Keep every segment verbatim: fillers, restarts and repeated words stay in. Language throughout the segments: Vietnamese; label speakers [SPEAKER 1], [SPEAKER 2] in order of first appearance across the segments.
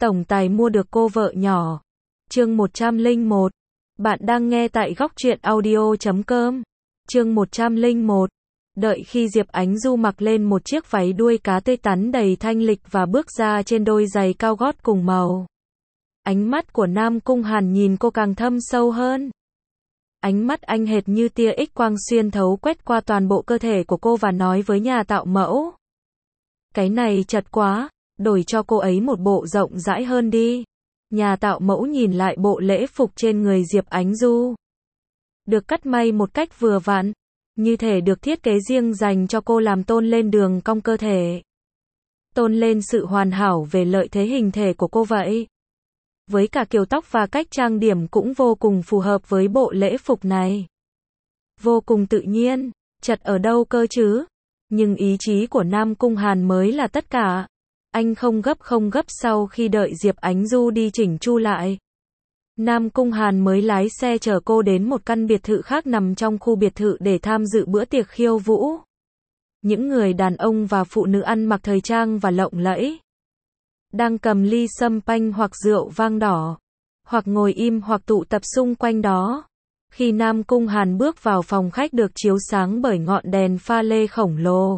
[SPEAKER 1] tổng tài mua được cô vợ nhỏ. Chương một trăm lẻ một. Bạn đang nghe tại góc truyện audio chấm com. Chương một trăm lẻ một. Đợi khi Diệp Ánh Du mặc lên một chiếc váy đuôi cá tươi tắn đầy thanh lịch và bước ra trên đôi giày cao gót cùng màu. Ánh mắt của Nam Cung Hàn nhìn cô càng thâm sâu hơn. Ánh mắt anh hệt như tia X quang xuyên thấu quét qua toàn bộ cơ thể của cô và nói với nhà tạo mẫu. Cái này chật quá, đổi cho cô ấy một bộ rộng rãi hơn đi. Nhà tạo mẫu nhìn lại bộ lễ phục trên người Diệp Ánh Du. Được cắt may một cách vừa vặn, như thể được thiết kế riêng dành cho cô làm tôn lên đường cong cơ thể. Tôn lên sự hoàn hảo về lợi thế hình thể của cô vậy. Với cả kiểu tóc và cách trang điểm cũng vô cùng phù hợp với bộ lễ phục này. Vô cùng tự nhiên, chật ở đâu cơ chứ? Nhưng ý chí của Nam Cung Hàn mới là tất cả. Anh không gấp không gấp sau khi đợi Diệp Ánh Du đi chỉnh chu lại. Nam Cung Hàn mới lái xe chở cô đến một căn biệt thự khác nằm trong khu biệt thự để tham dự bữa tiệc khiêu vũ. Những người đàn ông và phụ nữ ăn mặc thời trang và lộng lẫy. Đang cầm ly sâm panh hoặc rượu vang đỏ. Hoặc ngồi im hoặc tụ tập xung quanh đó. Khi Nam Cung Hàn bước vào phòng khách được chiếu sáng bởi ngọn đèn pha lê khổng lồ.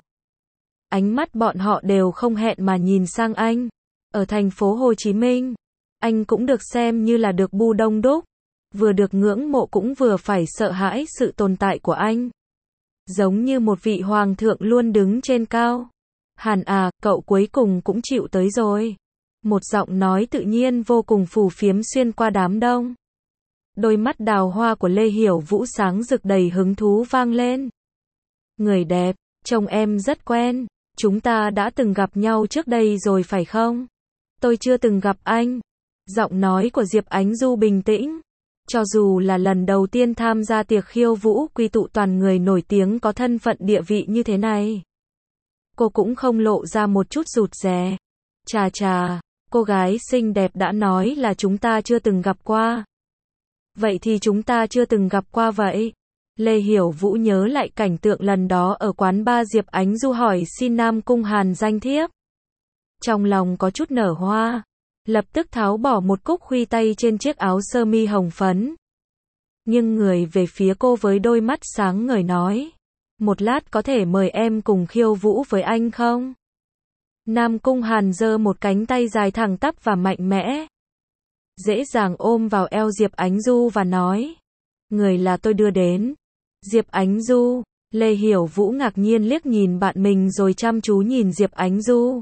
[SPEAKER 1] Ánh mắt bọn họ đều không hẹn mà nhìn sang anh. Ở thành phố Hồ Chí Minh, anh cũng được xem như là được bu đông đúc. Vừa được ngưỡng mộ cũng vừa phải sợ hãi sự tồn tại của anh. Giống như một vị hoàng thượng luôn đứng trên cao. Hàn à, cậu cuối cùng cũng chịu tới rồi. Một giọng nói tự nhiên vô cùng phù phiếm xuyên qua đám đông. Đôi mắt đào hoa của Lê Hiểu Vũ sáng rực đầy hứng thú vang lên. Người đẹp, trông em rất quen. Chúng ta đã từng gặp nhau trước đây rồi phải không? Tôi chưa từng gặp anh. Giọng nói của Diệp Ánh Du bình tĩnh. Cho dù là lần đầu tiên tham gia tiệc khiêu vũ quy tụ toàn người nổi tiếng có thân phận địa vị như thế này. Cô cũng không lộ ra một chút rụt rè. Chà chà, cô gái xinh đẹp đã nói là chúng ta chưa từng gặp qua. Vậy thì chúng ta chưa từng gặp qua vậy. Lê Hiểu Vũ nhớ lại cảnh tượng lần đó ở quán bar. Diệp Ánh Du hỏi xin Nam Cung Hàn danh thiếp. Trong lòng có chút nở hoa. Lập tức tháo bỏ một cúc khuy tay trên chiếc áo sơ mi hồng phấn. Nhưng người về phía cô với đôi mắt sáng ngời nói. Một lát có thể mời em cùng khiêu vũ với anh không? Nam Cung Hàn giơ một cánh tay dài thẳng tắp và mạnh mẽ. Dễ dàng ôm vào eo Diệp Ánh Du và nói. Người là tôi đưa đến. Diệp Ánh Du. Lê Hiểu Vũ ngạc nhiên liếc nhìn bạn mình rồi chăm chú nhìn Diệp Ánh Du.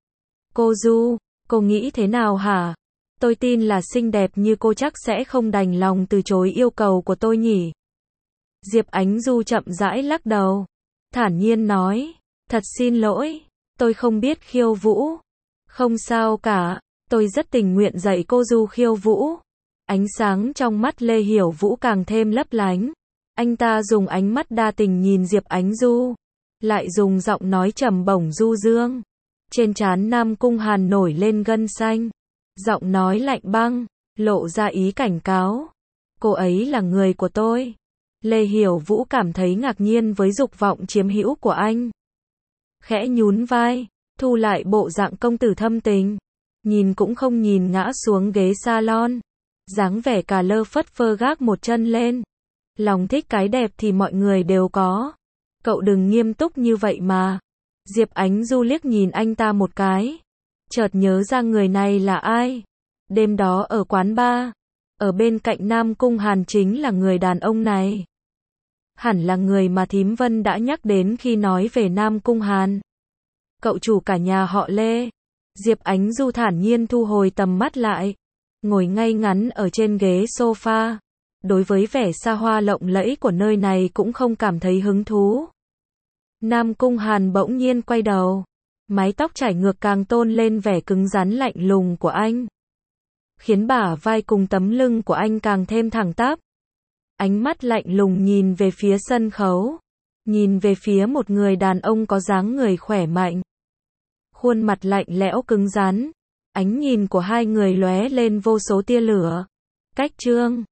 [SPEAKER 1] Cô Du, cô nghĩ thế nào hả? Tôi tin là xinh đẹp như cô chắc sẽ không đành lòng từ chối yêu cầu của tôi nhỉ? Diệp Ánh Du chậm rãi lắc đầu. Thản nhiên nói. Thật xin lỗi. Tôi không biết khiêu vũ. Không sao cả. Tôi rất tình nguyện dạy cô Du khiêu vũ. Ánh sáng trong mắt Lê Hiểu Vũ càng thêm lấp lánh. Anh ta dùng ánh mắt đa tình nhìn Diệp Ánh Du. Lại dùng giọng nói trầm bổng du dương. Trên trán Nam Cung Hàn nổi lên gân xanh. Giọng nói lạnh băng, lộ ra ý cảnh cáo. Cô ấy là người của tôi. Lê Hiểu Vũ cảm thấy ngạc nhiên với dục vọng chiếm hữu của anh. Khẽ nhún vai, thu lại bộ dạng công tử thâm tình. Nhìn cũng không nhìn ngã xuống ghế salon. Dáng vẻ cà lơ phất phơ gác một chân lên. Lòng thích cái đẹp thì mọi người đều có. Cậu đừng nghiêm túc như vậy mà. Diệp Ánh Du liếc nhìn anh ta một cái. Chợt nhớ ra người này là ai. Đêm đó ở quán bar. Ở bên cạnh Nam Cung Hàn chính là người đàn ông này. Hẳn là người mà thím Vân đã nhắc đến khi nói về Nam Cung Hàn. Cậu chủ cả nhà họ Lê. Diệp Ánh Du thản nhiên thu hồi tầm mắt lại. Ngồi ngay ngắn ở trên ghế sofa. Đối với vẻ xa hoa lộng lẫy của nơi này cũng không cảm thấy hứng thú. Nam Cung Hàn bỗng nhiên quay đầu. Mái tóc chải ngược càng tôn lên vẻ cứng rắn lạnh lùng của anh. Khiến bả vai cùng tấm lưng của anh càng thêm thẳng tắp. Ánh mắt lạnh lùng nhìn về phía sân khấu. Nhìn về phía một người đàn ông có dáng người khỏe mạnh. Khuôn mặt lạnh lẽo cứng rắn. Ánh nhìn của hai người lóe lên vô số tia lửa. Cách trương.